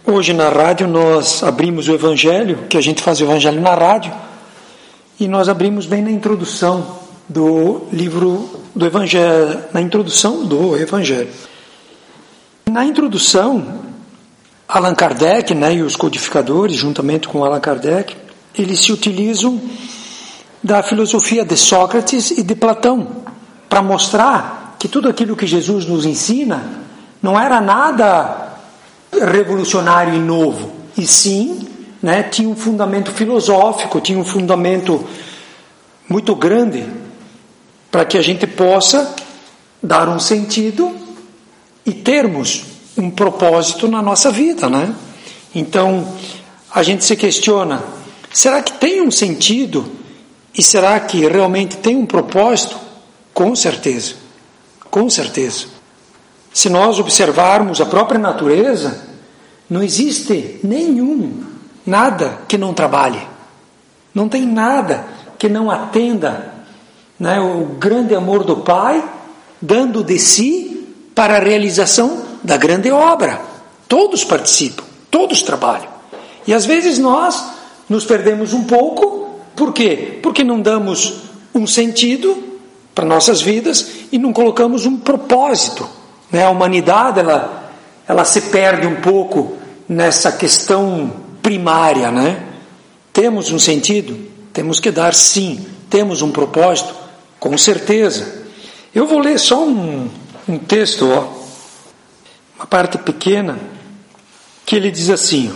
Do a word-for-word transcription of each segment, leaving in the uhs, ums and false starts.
Hoje na rádio nós abrimos o Evangelho, que a gente faz o Evangelho na rádio, e nós abrimos bem na introdução do livro do Evangelho, na introdução do Evangelho. Na introdução, Allan Kardec, né, e os codificadores, juntamente com Allan Kardec, eles se utilizam da filosofia de Sócrates e de Platão, para mostrar que tudo aquilo que Jesus nos ensina não era nada revolucionário e novo, e sim, né, tinha um fundamento filosófico, tinha um fundamento muito grande para que a gente possa dar um sentido e termos um propósito na nossa vida, né? Então, a gente se questiona, será que tem um sentido e será que realmente tem um propósito? Com certeza, com certeza. Se nós observarmos a própria natureza, não existe nenhum, nada que não trabalhe. Não tem nada que não atenda, né, o grande amor do Pai, dando de si para a realização da grande obra. Todos participam, todos trabalham. E às vezes nós nos perdemos um pouco. Por quê? Porque não damos um sentido para nossas vidas e não colocamos um propósito. A humanidade ela, ela se perde um pouco nessa questão primária, né? Temos um sentido? Temos que dar sim. Temos um propósito? Com certeza. Eu vou ler só um, um texto, ó, uma parte pequena, que ele diz assim: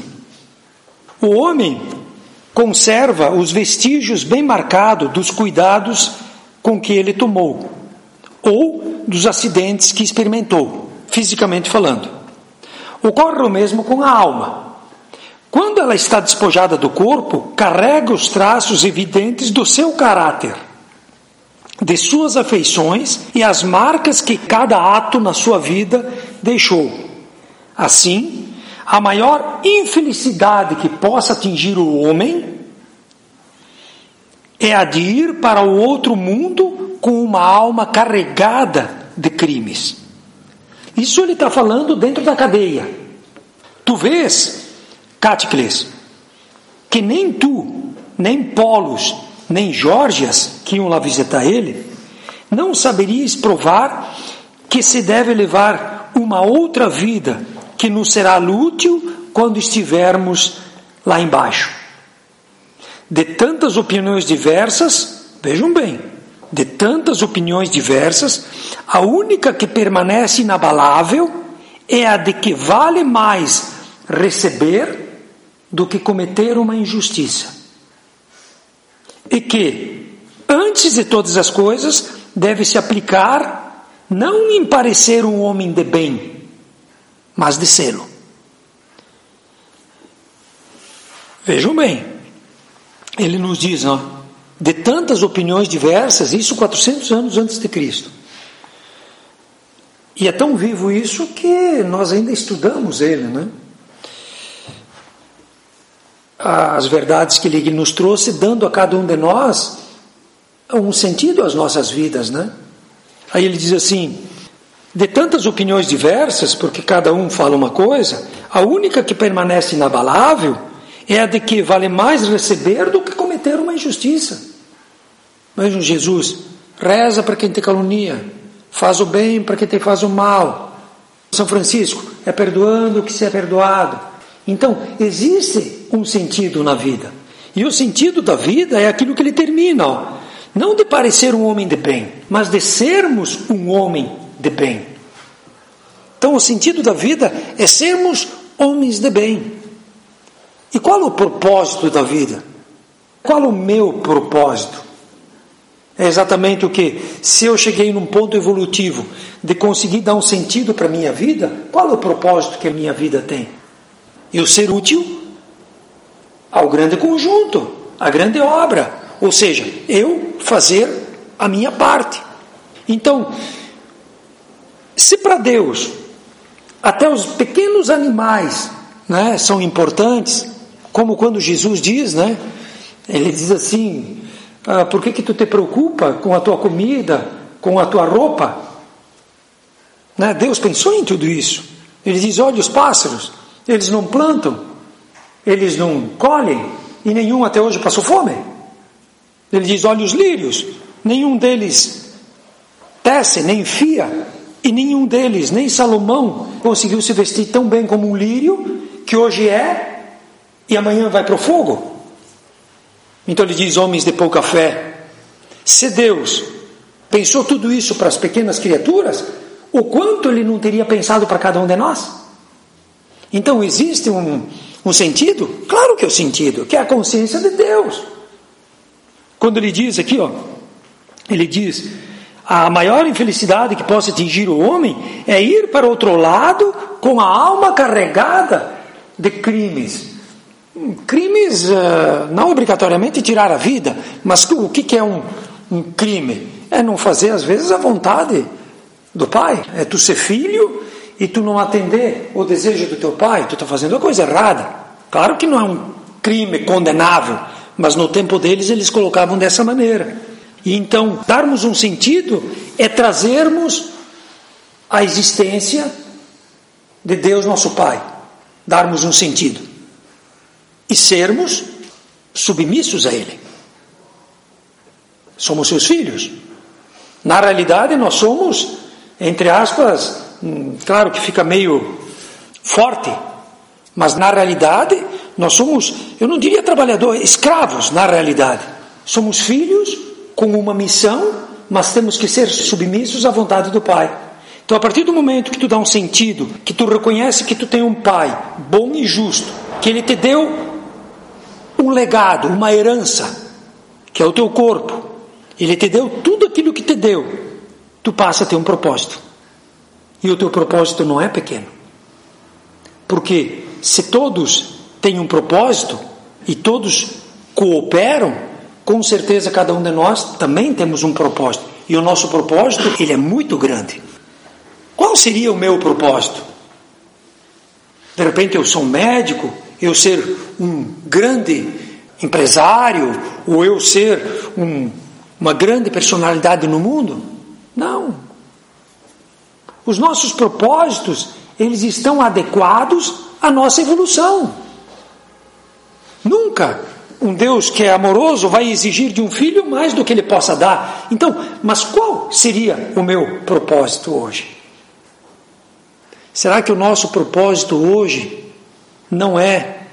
o homem conserva os vestígios bem marcados dos cuidados com que ele tomou, ou dos acidentes que experimentou, fisicamente falando. Ocorre o mesmo com a alma. Quando ela está despojada do corpo, carrega os traços evidentes do seu caráter, de suas afeições e as marcas que cada ato na sua vida deixou. Assim, a maior infelicidade que possa atingir o homem é a de ir para o outro mundo com uma alma carregada de crimes. Isso ele está falando dentro da cadeia. Tu vês, Cáticles, que nem tu, nem Polos, nem Górgias, que iam lá visitar ele, não saberias provar que se deve levar uma outra vida que nos será útil quando estivermos lá embaixo. De tantas opiniões diversas, vejam bem, de tantas opiniões diversas, a única que permanece inabalável é a de que vale mais receber do que cometer uma injustiça. E que, antes de todas as coisas, deve se aplicar não em parecer um homem de bem, mas de sê-lo. Vejam bem, ele nos diz, ó, de tantas opiniões diversas, isso quatrocentos anos antes de Cristo. E é tão vivo isso que nós ainda estudamos ele, né? As verdades que ele nos trouxe, dando a cada um de nós um sentido às nossas vidas, né? Aí ele diz assim: de tantas opiniões diversas, porque cada um fala uma coisa, a única que permanece inabalável é a de que vale mais receber do que cometer uma injustiça. Vejam, Jesus reza para quem te calunia, faz o bem para quem te faz o mal. São Francisco é perdoando o que se é perdoado. Então, existe um sentido na vida. E o sentido da vida é aquilo que ele termina, ó, não de parecer um homem de bem, mas de sermos um homem de bem. Então, o sentido da vida é sermos homens de bem. E qual o propósito da vida? Qual o meu propósito? É exatamente o que? Se eu cheguei num ponto evolutivo de conseguir dar um sentido para a minha vida, qual é o propósito que a minha vida tem? Eu ser útil ao grande conjunto, à grande obra. Ou seja, eu fazer a minha parte. Então, se para Deus até os pequenos animais, né, são importantes, como quando Jesus diz, né, ele diz assim: ah, por que que tu te preocupa com a tua comida, com a tua roupa? Né? Deus pensou em tudo isso. Ele diz: olha os pássaros, Eles não plantam, eles não colhem, e nenhum até hoje passou fome. Ele diz, olha os lírios, nenhum deles tece, nem fia, e nenhum deles, nem Salomão, conseguiu se vestir tão bem como um lírio, que hoje é, e amanhã vai para o fogo. Então ele diz, homens de pouca fé, se Deus pensou tudo isso para as pequenas criaturas, o quanto ele não teria pensado para cada um de nós? Então existe um, um sentido? Claro que é o sentido, que é a consciência de Deus. Quando ele diz aqui, ó, ele diz, a maior infelicidade que possa atingir o homem é ir para outro lado com a alma carregada de crimes. Crimes, uh, não obrigatoriamente tirar a vida, mas o que, que é um, um crime? É não fazer às vezes a vontade do pai, é tu ser filho e tu não atender o desejo do teu pai, tu está fazendo a coisa errada. Claro que não é um crime condenável, mas no tempo deles eles colocavam dessa maneira. E então, darmos um sentido é trazermos a existência de Deus nosso Pai, darmos um sentido e sermos submissos a Ele. Somos seus filhos. Na realidade nós somos, entre aspas, claro que fica meio forte, mas na realidade nós somos, eu não diria trabalhadores, escravos na realidade. Somos filhos com uma missão, mas temos que ser submissos à vontade do Pai. Então a partir do momento que tu dá um sentido, que tu reconhece que tu tem um Pai bom e justo, que Ele te deu um legado, uma herança, que é o teu corpo, Ele te deu tudo aquilo que te deu, tu passa a ter um propósito. E o teu propósito não é pequeno. Porque se todos têm um propósito e todos cooperam, com certeza cada um de nós também temos um propósito. E o nosso propósito, ele é muito grande. Qual seria o meu propósito? De repente eu sou um médico, eu ser um grande empresário, ou eu ser um, uma grande personalidade no mundo? Não. Os nossos propósitos, eles estão adequados à nossa evolução. Nunca um Deus que é amoroso vai exigir de um filho mais do que ele possa dar. Então, mas qual seria o meu propósito hoje? Será que o nosso propósito hoje não é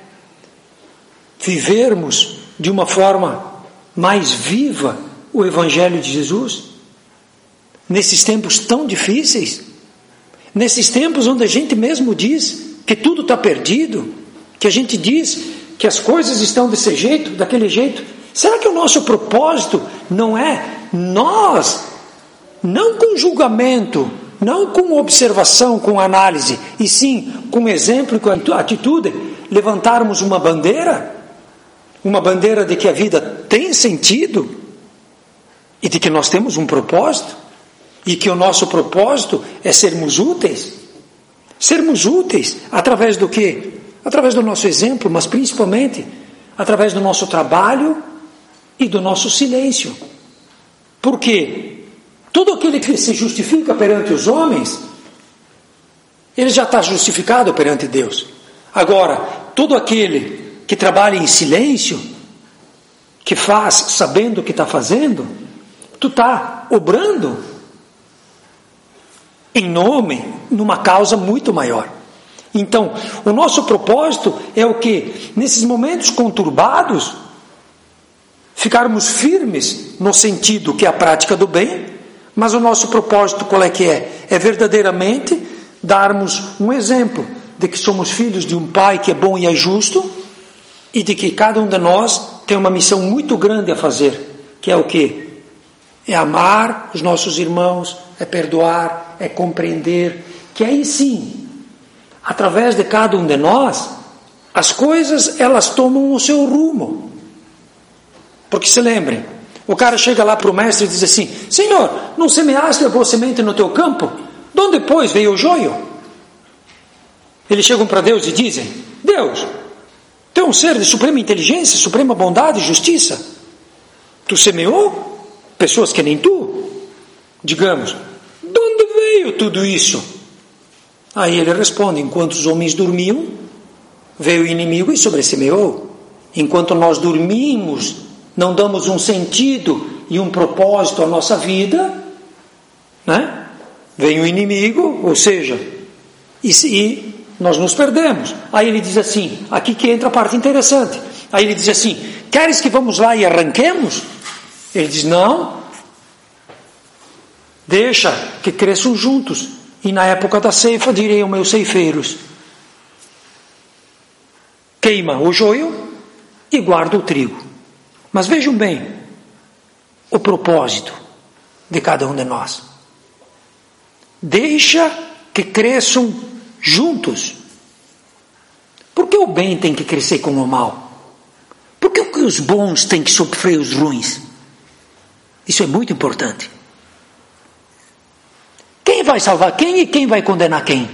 vivermos de uma forma mais viva o Evangelho de Jesus? Nesses tempos tão difíceis, nesses tempos onde a gente mesmo diz que tudo está perdido, que a gente diz que as coisas estão desse jeito, daquele jeito, será que o nosso propósito não é nós, não com julgamento, não com observação, com análise, e sim com exemplo e com atitude, levantarmos uma bandeira, uma bandeira de que a vida tem sentido e de que nós temos um propósito e que o nosso propósito é sermos úteis, sermos úteis através do quê? Através do nosso exemplo, mas principalmente através do nosso trabalho e do nosso silêncio. Porque todo aquele que se justifica perante os homens, ele já está justificado perante Deus. Agora, todo aquele que trabalha em silêncio, que faz sabendo o que está fazendo, tu está obrando em nome, numa causa muito maior. Então, o nosso propósito é o que? Nesses momentos conturbados, ficarmos firmes no sentido que é a prática do bem, mas o nosso propósito qual é que é? É verdadeiramente darmos um exemplo de que somos filhos de um Pai que é bom e é justo, e de que cada um de nós tem uma missão muito grande a fazer, que é o quê? É amar os nossos irmãos, é perdoar, é compreender, que aí sim, através de cada um de nós, as coisas elas tomam o seu rumo. Porque se lembrem, o cara chega lá para o mestre e diz assim: Senhor, não semeaste a boa semente no teu campo? De onde depois veio o joio? Eles chegam para Deus e dizem: Deus, tu é um ser de suprema inteligência, suprema bondade e justiça. Tu semeou pessoas que nem tu? Digamos, de onde veio tudo isso? Aí ele responde: enquanto os homens dormiam, veio o inimigo e sobressemeou. Enquanto nós dormimos, não damos um sentido e um propósito à nossa vida, né? Vem o inimigo, ou seja, e, e nós nos perdemos. Aí ele diz assim, aqui que entra a parte interessante. Aí ele diz assim, queres que vamos lá e arranquemos? Ele diz, não, deixa que cresçam juntos. E na época da ceifa direi aos meus ceifeiros, queima o joio e guarda o trigo. Mas vejam bem o propósito de cada um de nós. Deixa que cresçam juntos. Por que o bem tem que crescer com o mal? Por que os bons têm que sofrer os ruins? Isso é muito importante. Quem vai salvar quem e quem vai condenar quem?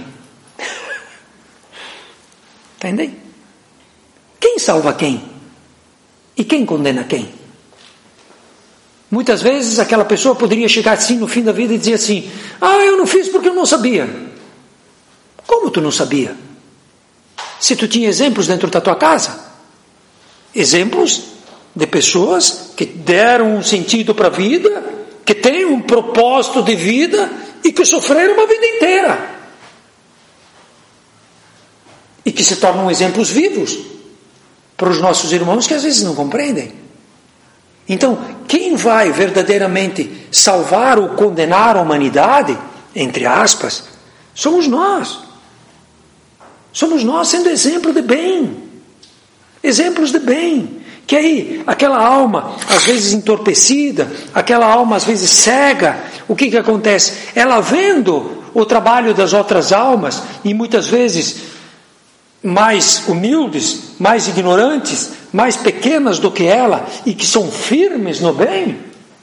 Entendem? Quem salva quem? E quem condena quem? Muitas vezes aquela pessoa poderia chegar assim no fim da vida e dizer assim, ah, eu não fiz porque eu não sabia. Como tu não sabia? Se tu tinha exemplos dentro da tua casa. Exemplos de pessoas que deram um sentido para a vida, que têm um propósito de vida e que sofreram uma vida inteira. E que se tornam exemplos vivos para os nossos irmãos que às vezes não compreendem. Então, quem vai verdadeiramente salvar ou condenar a humanidade, entre aspas, somos nós. Somos nós sendo exemplo de bem. Exemplos de bem. Que aí, aquela alma, às vezes entorpecida, aquela alma, às vezes cega, o que que acontece? Ela vendo o trabalho das outras almas, e muitas vezes mais humildes, mais ignorantes, mais pequenas do que ela, e que são firmes no bem,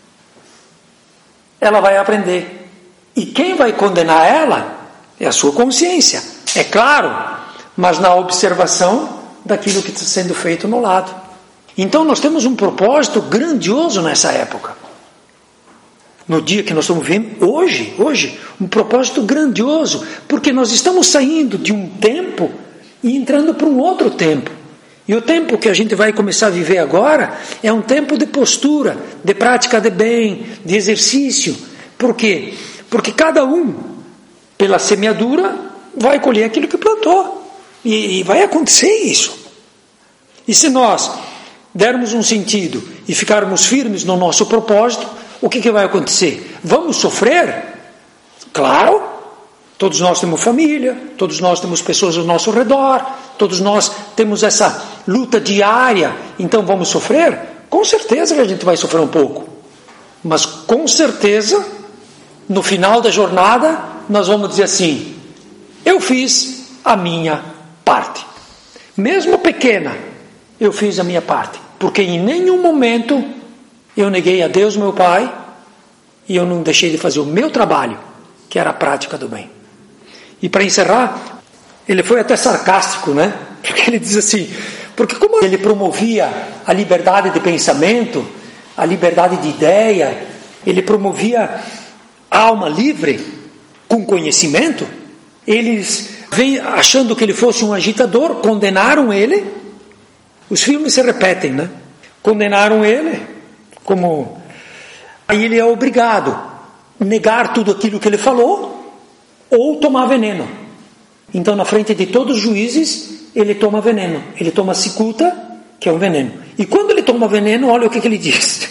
ela vai aprender. E quem vai condenar ela é a sua consciência, é claro, mas na observação daquilo que está sendo feito no lado. Então nós temos um propósito grandioso nessa época. No dia que nós estamos vivendo, hoje, hoje, um propósito grandioso, porque nós estamos saindo de um tempo e entrando para um outro tempo. E o tempo que a gente vai começar a viver agora é um tempo de postura, de prática de bem, de exercício. Por quê? Porque cada um, pela semeadura, vai colher aquilo que plantou. E, e vai acontecer isso. E se nós dermos um sentido e ficarmos firmes no nosso propósito, o que, que vai acontecer? Vamos sofrer? Claro. Todos nós temos família, todos nós temos pessoas ao nosso redor, todos nós temos essa luta diária, então vamos sofrer? Com certeza que a gente vai sofrer um pouco. Mas com certeza, no final da jornada, nós vamos dizer assim, eu fiz a minha parte. Mesmo pequena, eu fiz a minha parte, porque em nenhum momento eu neguei a Deus, meu Pai, e eu não deixei de fazer o meu trabalho, que era a prática do bem. E para encerrar, ele foi até sarcástico, né? Porque ele diz assim, porque como ele promovia a liberdade de pensamento, a liberdade de ideia, ele promovia a alma livre com conhecimento, eles, vem achando que ele fosse um agitador, condenaram ele. Os filmes se repetem, né? Condenaram ele, como... Aí ele é obrigado a negar tudo aquilo que ele falou, ou tomar veneno. Então, na frente de todos os juízes, ele toma veneno. Ele toma cicuta, que é um veneno. E quando ele toma veneno, olha o que, que ele diz.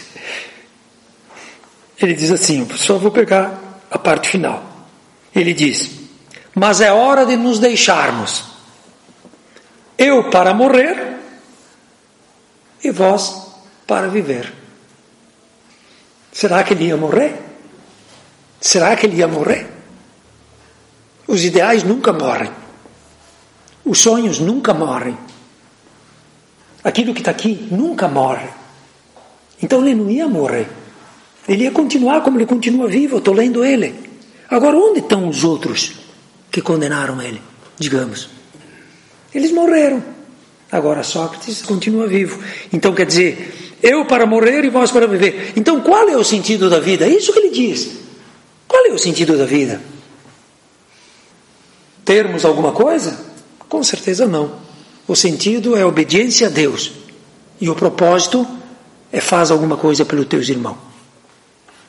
Ele diz assim, só vou pegar a parte final. Ele diz, mas é hora de nos deixarmos. Eu para morrer e vós para viver. Será que ele ia morrer? Será que ele ia morrer? Os ideais nunca morrem. Os sonhos nunca morrem. Aquilo que está aqui nunca morre. Então ele não ia morrer. Ele ia continuar como ele continua vivo. Eu estou lendo ele. Agora, onde estão os outros que condenaram ele? Digamos. Eles morreram. Agora Sócrates continua vivo. Então quer dizer, eu para morrer e vós para viver. Então qual é o sentido da vida? É isso que ele diz. Qual é o sentido da vida? Termos alguma coisa? Com certeza não. O sentido é obediência a Deus. E o propósito é faz alguma coisa pelos teus irmãos.